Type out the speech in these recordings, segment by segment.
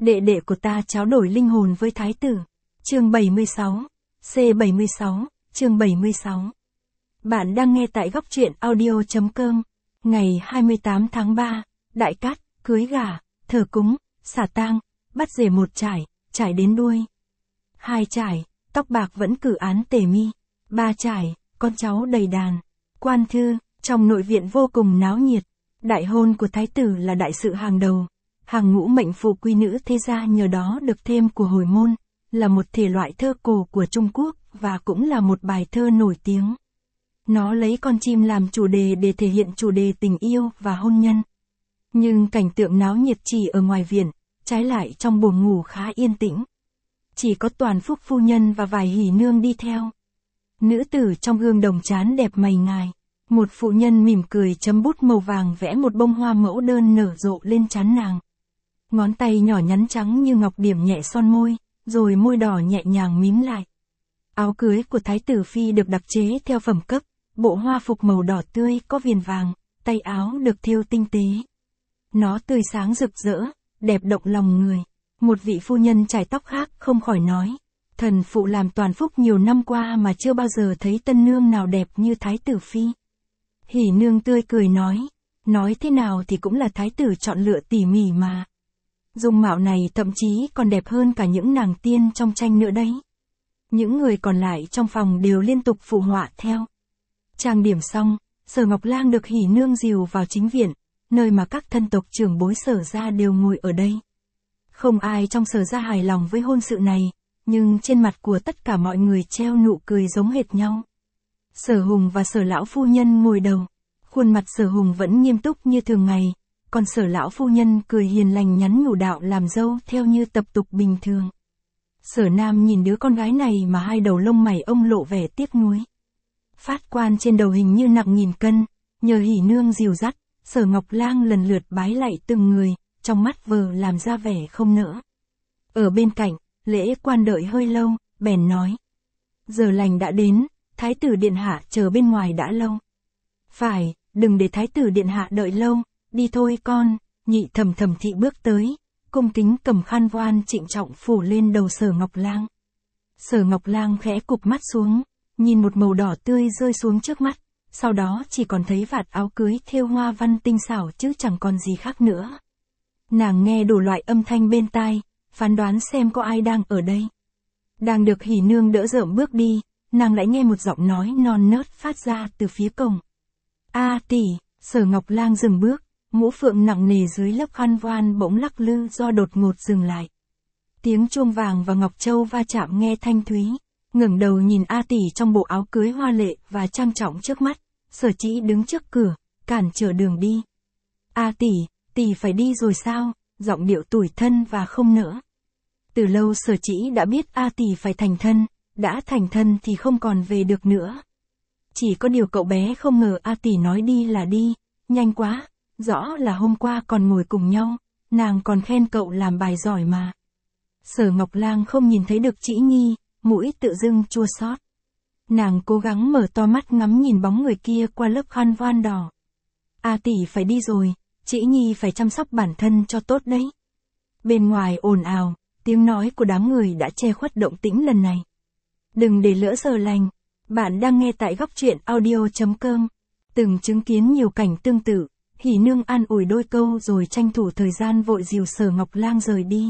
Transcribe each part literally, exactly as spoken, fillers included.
đệ đệ của ta tráo đổi linh hồn với thái tử. Chương bảy mươi sáu, C bảy mươi sáu, chương bảy mươi sáu. Bạn đang nghe tại góc truyện audio chấm com. Ngày hai mươi tám tháng ba, đại cát, cưới gả, thờ cúng, xả tang, bắt rể một trải, trải đến đuôi. Hai trải, tóc bạc vẫn cử án tề mi. Ba trải, con cháu đầy đàn. Quan thư, trong nội viện vô cùng náo nhiệt. Đại hôn của thái tử là đại sự hàng đầu. Hàng ngũ mệnh phụ quý nữ thế gia nhờ đó được thêm của hồi môn, là một thể loại thơ cổ của Trung Quốc và cũng là một bài thơ nổi tiếng. Nó lấy con chim làm chủ đề để thể hiện chủ đề tình yêu và hôn nhân. Nhưng cảnh tượng náo nhiệt chỉ ở ngoài viện, trái lại trong buồng ngủ khá yên tĩnh. Chỉ có Toàn Phúc phu nhân và vài hỉ nương đi theo. Nữ tử trong gương đồng trán đẹp mày ngài. Một phụ nhân mỉm cười chấm bút màu vàng vẽ một bông hoa mẫu đơn nở rộ lên trán nàng. Ngón tay nhỏ nhắn trắng như ngọc điểm nhẹ son môi, rồi môi đỏ nhẹ nhàng mím lại. Áo cưới của thái tử phi được đặc chế theo phẩm cấp, bộ hoa phục màu đỏ tươi có viền vàng, tay áo được thêu tinh tế. Nó tươi sáng rực rỡ, đẹp động lòng người. Một vị phu nhân chải tóc khác không khỏi nói, thần phụ làm Toàn Phúc nhiều năm qua mà chưa bao giờ thấy tân nương nào đẹp như thái tử phi. Hỉ nương tươi cười nói, nói thế nào thì cũng là thái tử chọn lựa tỉ mỉ mà. Dung mạo này thậm chí còn đẹp hơn cả những nàng tiên trong tranh nữa đấy. Những người còn lại trong phòng đều liên tục phụ họa theo. Trang điểm xong, Sở Ngọc Lang được hỉ nương dìu vào chính viện, nơi mà các thân tộc trưởng bối Sở gia đều ngồi ở đây. Không ai trong Sở gia hài lòng với hôn sự này, nhưng trên mặt của tất cả mọi người treo nụ cười giống hệt nhau. Sở Hùng và Sở lão phu nhân ngồi đầu, khuôn mặt Sở Hùng vẫn nghiêm túc như thường ngày, còn Sở lão phu nhân cười hiền lành nhắn nhủ đạo làm dâu theo như tập tục bình thường. Sở Nam nhìn đứa con gái này mà hai đầu lông mày ông lộ vẻ tiếc nuối. Phát quan trên đầu hình như nặng nghìn cân, nhờ hỉ nương dìu dắt, Sở Ngọc Lang lần lượt bái lạy từng người, trong mắt vờ làm ra vẻ không nỡ. Ở bên cạnh, lễ quan đợi hơi lâu, bèn nói. Giờ lành đã đến, thái tử điện hạ chờ bên ngoài đã lâu. Phải, đừng để thái tử điện hạ đợi lâu, đi thôi con. Nhị thầm thầm thị bước tới, cung kính cầm khăn voan trịnh trọng phủ lên đầu Sở Ngọc Lang. Sở Ngọc Lang khẽ cụp mắt xuống, nhìn một màu đỏ tươi rơi xuống trước mắt, sau đó chỉ còn thấy vạt áo cưới thêu hoa văn tinh xảo chứ chẳng còn gì khác nữa. Nàng nghe đủ loại âm thanh bên tai, phán đoán xem có ai đang ở đây. Đang được hỉ nương đỡ dợm bước đi, nàng lại nghe một giọng nói non nớt phát ra từ phía cổng. A tỷ, Sở Ngọc Lang dừng bước, mũ phượng nặng nề dưới lớp khăn voan bỗng lắc lư do đột ngột dừng lại. Tiếng chuông vàng và ngọc châu va chạm nghe thanh thúy, ngẩng đầu nhìn A tỷ trong bộ áo cưới hoa lệ và trang trọng trước mắt, Sở Chỉ đứng trước cửa, cản trở đường đi. A tỷ, tỷ phải đi rồi sao? Giọng điệu tủi thân và không nỡ. Từ lâu Sở Chỉ đã biết A tỷ phải thành thân, đã thành thân thì không còn về được nữa. Chỉ có điều cậu bé không ngờ A tỷ nói đi là đi, nhanh quá, rõ là hôm qua còn ngồi cùng nhau, nàng còn khen cậu làm bài giỏi mà. Sở Ngọc Lang không nhìn thấy được Chỉ Nhi, mũi tự dưng chua xót. Nàng cố gắng mở to mắt ngắm nhìn bóng người kia qua lớp khăn voan đỏ. A tỷ phải đi rồi, Chỉ Nhi phải chăm sóc bản thân cho tốt đấy. Bên ngoài ồn ào, tiếng nói của đám người đã che khuất động tĩnh lần này. Đừng để lỡ giờ lành. Bạn đang nghe tại góc truyện audio chấm com. Từng chứng kiến nhiều cảnh tương tự, hỉ nương an ủi đôi câu rồi tranh thủ thời gian vội dìu Sở Ngọc Lang rời đi.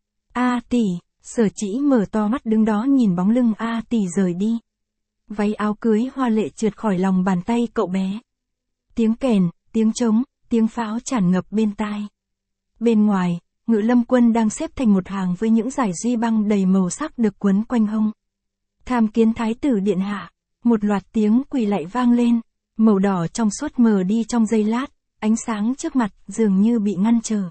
A tỷ, Sở Chỉ mở to mắt đứng đó nhìn bóng lưng A tỷ rời đi. Váy áo cưới hoa lệ trượt khỏi lòng bàn tay cậu bé. Tiếng kèn, tiếng trống, tiếng pháo tràn ngập bên tai. Bên ngoài, Ngự Lâm Quân đang xếp thành một hàng với những dải duy băng đầy màu sắc được quấn quanh hông. Tham kiến thái tử điện hạ, một loạt tiếng quỳ lạy vang lên, màu đỏ trong suốt mờ đi trong giây lát, ánh sáng trước mặt dường như bị ngăn trở.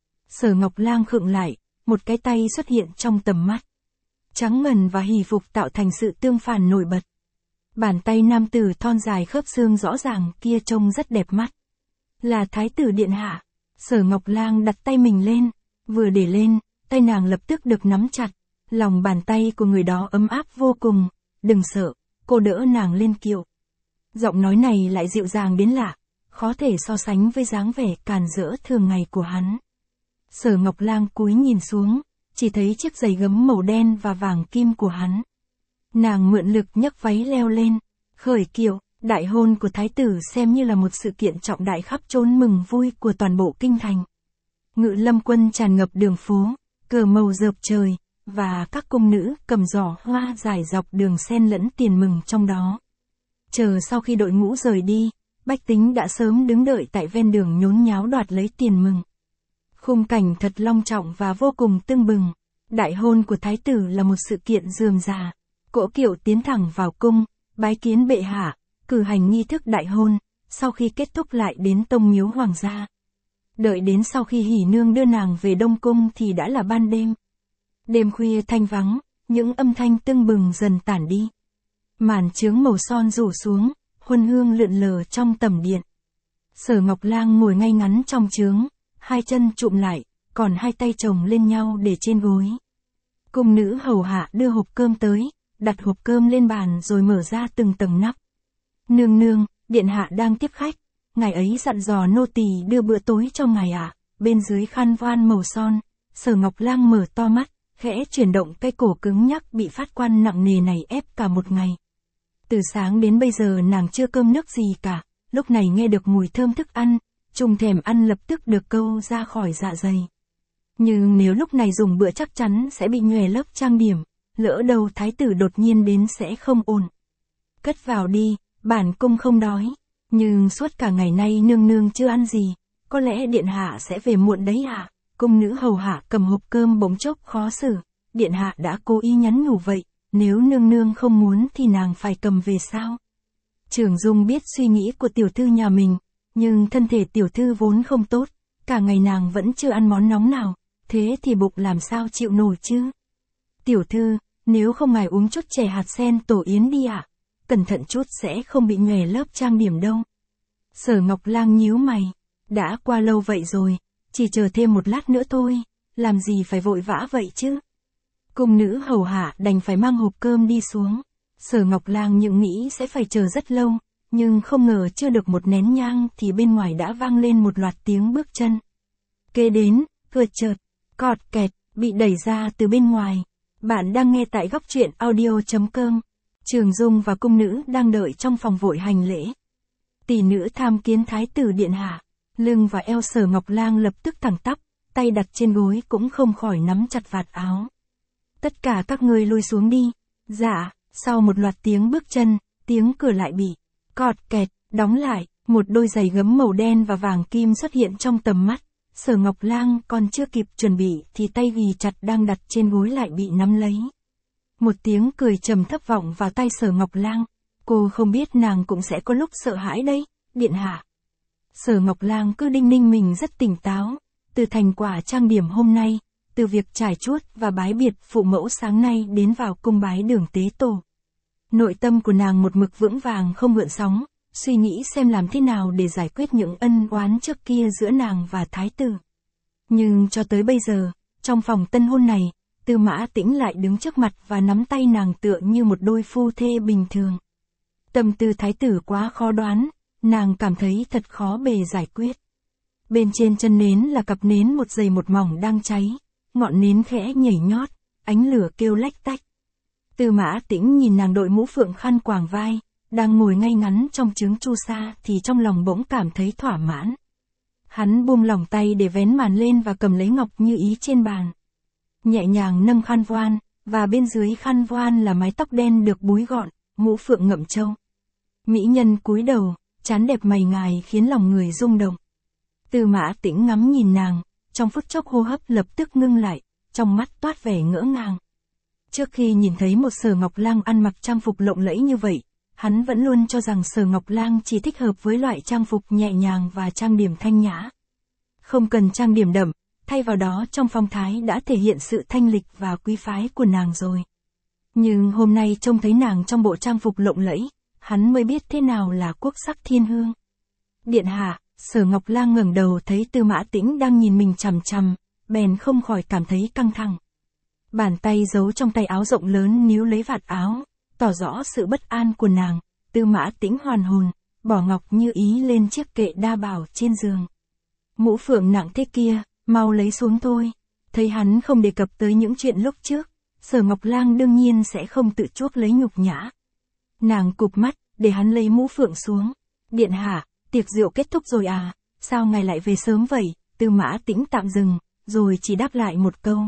Sở Ngọc Lang khựng lại, một cái tay xuất hiện trong tầm mắt. Trắng ngần và hỉ phục tạo thành sự tương phản nổi bật. Bàn tay nam tử thon dài khớp xương rõ ràng kia trông rất đẹp mắt. Là thái tử điện hạ. Sở Ngọc Lang đặt tay mình lên, vừa để lên, tay nàng lập tức được nắm chặt. Lòng bàn tay của người đó ấm áp vô cùng. Đừng sợ, cô đỡ nàng lên kiệu. Giọng nói này lại dịu dàng đến lạ, khó thể so sánh với dáng vẻ càn rỡ thường ngày của hắn. Sở Ngọc Lang cúi nhìn xuống, chỉ thấy chiếc giày gấm màu đen và vàng kim của hắn. Nàng mượn lực nhấc váy leo lên, khởi kiệu, đại hôn của thái tử xem như là một sự kiện trọng đại khắp chốn mừng vui của toàn bộ kinh thành. Ngự lâm quân tràn ngập đường phố, cờ màu rợp trời, và các cung nữ cầm giỏ hoa dài dọc đường xen lẫn tiền mừng trong đó. Chờ sau khi đội ngũ rời đi, bách tính đã sớm đứng đợi tại ven đường nhốn nháo đoạt lấy tiền mừng. Khung cảnh thật long trọng và vô cùng tưng bừng. Đại hôn của thái tử là một sự kiện rườm rà. Cỗ kiệu tiến thẳng vào cung, bái kiến bệ hạ, cử hành nghi thức đại hôn, sau khi kết thúc lại đến tông miếu hoàng gia. Đợi đến sau khi hỉ nương đưa nàng về đông cung thì đã là ban đêm. Đêm khuya thanh vắng, những âm thanh tưng bừng dần tản đi. Màn chướng màu son rủ xuống, huân hương lượn lờ trong tầm điện. Sở Ngọc Lang ngồi ngay ngắn trong chướng, hai chân chụm lại, còn hai tay chồng lên nhau để trên gối. Cung nữ hầu hạ đưa hộp cơm tới, đặt hộp cơm lên bàn rồi mở ra từng tầng nắp. Nương nương, điện hạ đang tiếp khách, ngài ấy dặn dò nô tỳ đưa bữa tối cho ngài ạ. À. Bên dưới khăn voan màu son, Sở Ngọc Lang mở to mắt, khẽ chuyển động cái cổ cứng nhắc bị phát quan nặng nề này ép cả một ngày. Từ sáng đến bây giờ nàng chưa cơm nước gì cả, lúc này nghe được mùi thơm thức ăn, trùng thèm ăn lập tức được câu ra khỏi dạ dày. Nhưng nếu lúc này dùng bữa chắc chắn sẽ bị nhòe lớp trang điểm, lỡ đâu thái tử đột nhiên đến sẽ không ổn. Cất vào đi, bản cung không đói, nhưng suốt cả ngày nay nương nương chưa ăn gì, có lẽ điện hạ sẽ về muộn đấy ạ. À? Cung nữ hầu hạ cầm hộp cơm bỗng chốc khó xử, điện hạ đã cố ý nhắn nhủ vậy, nếu nương nương không muốn thì nàng phải cầm về sao? Trưởng Dung biết suy nghĩ của tiểu thư nhà mình, nhưng thân thể tiểu thư vốn không tốt, cả ngày nàng vẫn chưa ăn món nóng nào, thế thì bụng làm sao chịu nổi chứ? Tiểu thư, nếu không ngài uống chút chè hạt sen tổ yến đi ạ, à? Cẩn thận chút sẽ không bị nhòe lớp trang điểm đâu. Sở Ngọc Lang nhíu mày, đã qua lâu vậy rồi, chỉ chờ thêm một lát nữa thôi, làm gì phải vội vã vậy chứ? Cung nữ hầu hạ đành phải mang hộp cơm đi xuống. Sở Ngọc Lang những nghĩ sẽ phải chờ rất lâu, nhưng không ngờ chưa được một nén nhang thì bên ngoài đã vang lên một loạt tiếng bước chân. Kế đến, cửa chợt, cọt kẹt, bị đẩy ra từ bên ngoài. Bạn đang nghe tại góc truyện audio chấm com. Trường Dung và cung nữ đang đợi trong phòng vội hành lễ. Tỷ nữ tham kiến thái tử điện hạ, lưng và eo Sở Ngọc Lang lập tức thẳng tắp, tay đặt trên gối cũng không khỏi nắm chặt vạt áo. Tất cả các ngươi lui xuống đi. Dạ. Sau một loạt tiếng bước chân, tiếng cửa lại bị cọt kẹt, đóng lại, một đôi giày gấm màu đen và vàng kim xuất hiện trong tầm mắt. Sở Ngọc Lang còn chưa kịp chuẩn bị thì tay ghì chặt đang đặt trên gối lại bị nắm lấy. Một tiếng cười trầm thấp vọng vào tai Sở Ngọc Lang. Cô không biết nàng cũng sẽ có lúc sợ hãi đấy, điện hạ. Sở Ngọc Lang cứ đinh ninh mình rất tỉnh táo. Từ thành quả trang điểm hôm nay, từ việc trải chuốt và bái biệt phụ mẫu sáng nay đến vào cung bái đường tế tổ. Nội tâm của nàng một mực vững vàng không gợn sóng, suy nghĩ xem làm thế nào để giải quyết những ân oán trước kia giữa nàng và thái tử. Nhưng cho tới bây giờ, trong phòng tân hôn này, Tư Mã Tĩnh lại đứng trước mặt và nắm tay nàng tựa như một đôi phu thê bình thường. Tâm tư thái tử quá khó đoán, nàng cảm thấy thật khó bề giải quyết. Bên trên chân nến là cặp nến một dày một mỏng đang cháy, ngọn nến khẽ nhảy nhót, ánh lửa kêu lách tách. Tư Mã Tĩnh nhìn nàng đội mũ phượng khăn quàng vai, đang ngồi ngay ngắn trong trướng chu sa thì trong lòng bỗng cảm thấy thỏa mãn. Hắn buông lỏng tay để vén màn lên và cầm lấy ngọc như ý trên bàn. Nhẹ nhàng nâng khăn voan, và bên dưới khăn voan là mái tóc đen được búi gọn, mũ phượng ngậm châu. Mỹ nhân cúi đầu, trán đẹp mày ngài khiến lòng người rung động. Tư Mã Tĩnh ngắm nhìn nàng, trong phút chốc hô hấp lập tức ngưng lại, trong mắt toát vẻ ngỡ ngàng. Trước khi nhìn thấy một Sở Ngọc Lang ăn mặc trang phục lộng lẫy như vậy, hắn vẫn luôn cho rằng Sở Ngọc Lang chỉ thích hợp với loại trang phục nhẹ nhàng và trang điểm thanh nhã. Không cần trang điểm đậm, thay vào đó trong phong thái đã thể hiện sự thanh lịch và quý phái của nàng rồi. Nhưng hôm nay trông thấy nàng trong bộ trang phục lộng lẫy, hắn mới biết thế nào là quốc sắc thiên hương. Điện hạ, Sở Ngọc Lang ngẩng đầu thấy Tư Mã Tĩnh đang nhìn mình chằm chằm, bèn không khỏi cảm thấy căng thẳng. Bàn tay giấu trong tay áo rộng lớn níu lấy vạt áo, tỏ rõ sự bất an của nàng. Tư Mã Tĩnh hoàn hồn, bỏ ngọc như ý lên chiếc kệ đa bảo trên giường. Mũ phượng nặng thế kia, mau lấy xuống thôi. Thấy hắn không đề cập tới những chuyện lúc trước, Sở Ngọc Lang đương nhiên sẽ không tự chuốc lấy nhục nhã. Nàng cụp mắt, để hắn lấy mũ phượng xuống. Điện hạ, tiệc rượu kết thúc rồi à, sao ngài lại về sớm vậy? Tư Mã Tĩnh tạm dừng, rồi chỉ đáp lại một câu.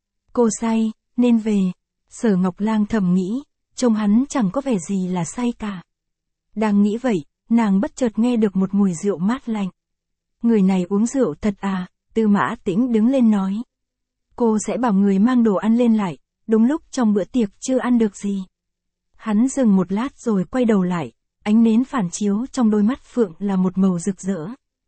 Cô say, nên về. Sở Ngọc Lang thầm nghĩ, trông hắn chẳng có vẻ gì là say cả. Đang nghĩ vậy, nàng bất chợt nghe được một mùi rượu mát lạnh. Người này uống rượu thật à? Tư Mã Tĩnh đứng lên nói. Cô sẽ bảo người mang đồ ăn lên lại, đúng lúc trong bữa tiệc chưa ăn được gì. Hắn dừng một lát rồi quay đầu lại, ánh nến phản chiếu trong đôi mắt phượng là một màu rực rỡ.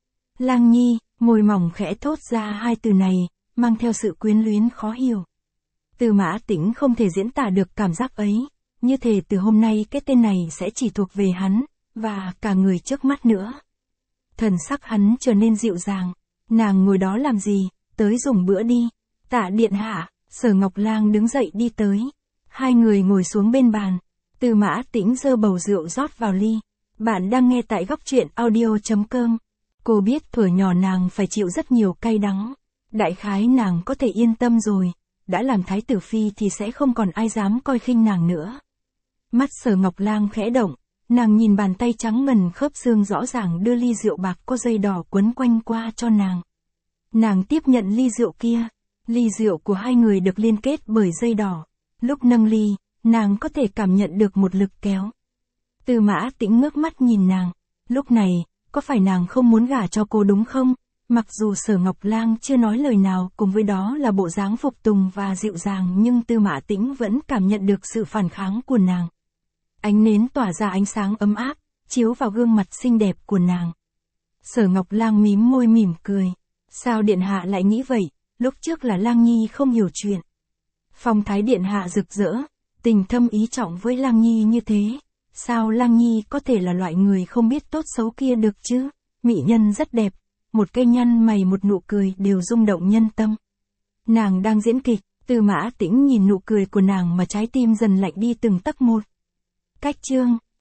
Lang Nhi, môi mỏng khẽ thốt ra hai từ này, mang theo sự quyến luyến khó hiểu. Tư Mã Tĩnh không thể diễn tả được cảm giác ấy, như thể từ hôm nay cái tên này sẽ chỉ thuộc về hắn, và cả người trước mắt nữa. Thần sắc hắn trở nên dịu dàng. Nàng ngồi đó làm gì, tới dùng bữa đi. Tạ điện hạ. Sở Ngọc Lang đứng dậy đi tới. Hai người ngồi xuống bên bàn. Tư Mã Tĩnh giơ bầu rượu rót vào ly. Bạn đang nghe tại góc truyện audio chấm com. Cô biết thuở nhỏ nàng phải chịu rất nhiều cay đắng. Đại khái nàng có thể yên tâm rồi. Đã làm thái tử phi thì sẽ không còn ai dám coi khinh nàng nữa. Mắt Sở Ngọc Lang khẽ động. Nàng nhìn bàn tay trắng ngần khớp xương rõ ràng đưa ly rượu bạc có dây đỏ quấn quanh qua cho nàng. Nàng tiếp nhận ly rượu kia. Ly rượu của hai người được liên kết bởi dây đỏ. Lúc nâng ly, nàng có thể cảm nhận được một lực kéo. Tư Mã Tĩnh ngước mắt nhìn nàng. Lúc này, có phải nàng không muốn gả cho cô đúng không? Mặc dù Sở Ngọc Lang chưa nói lời nào, cùng với đó là bộ dáng phục tùng và dịu dàng, nhưng Tư Mã Tĩnh vẫn cảm nhận được sự phản kháng của nàng. Ánh nến tỏa ra ánh sáng ấm áp, chiếu vào gương mặt xinh đẹp của nàng. Sở Ngọc Lang mím môi mỉm cười. Sao điện hạ lại nghĩ vậy? Lúc trước là Lang Nhi không hiểu chuyện. Phong thái điện hạ rực rỡ, tình thâm ý trọng với Lang Nhi như thế. Sao Lang Nhi có thể là loại người không biết tốt xấu kia được chứ? Mỹ nhân rất đẹp, một cây nhăn mày một nụ cười đều rung động nhân tâm. Nàng đang diễn kịch, Tư Mã Tĩnh nhìn nụ cười của nàng mà trái tim dần lạnh đi từng tấc một. Cách chương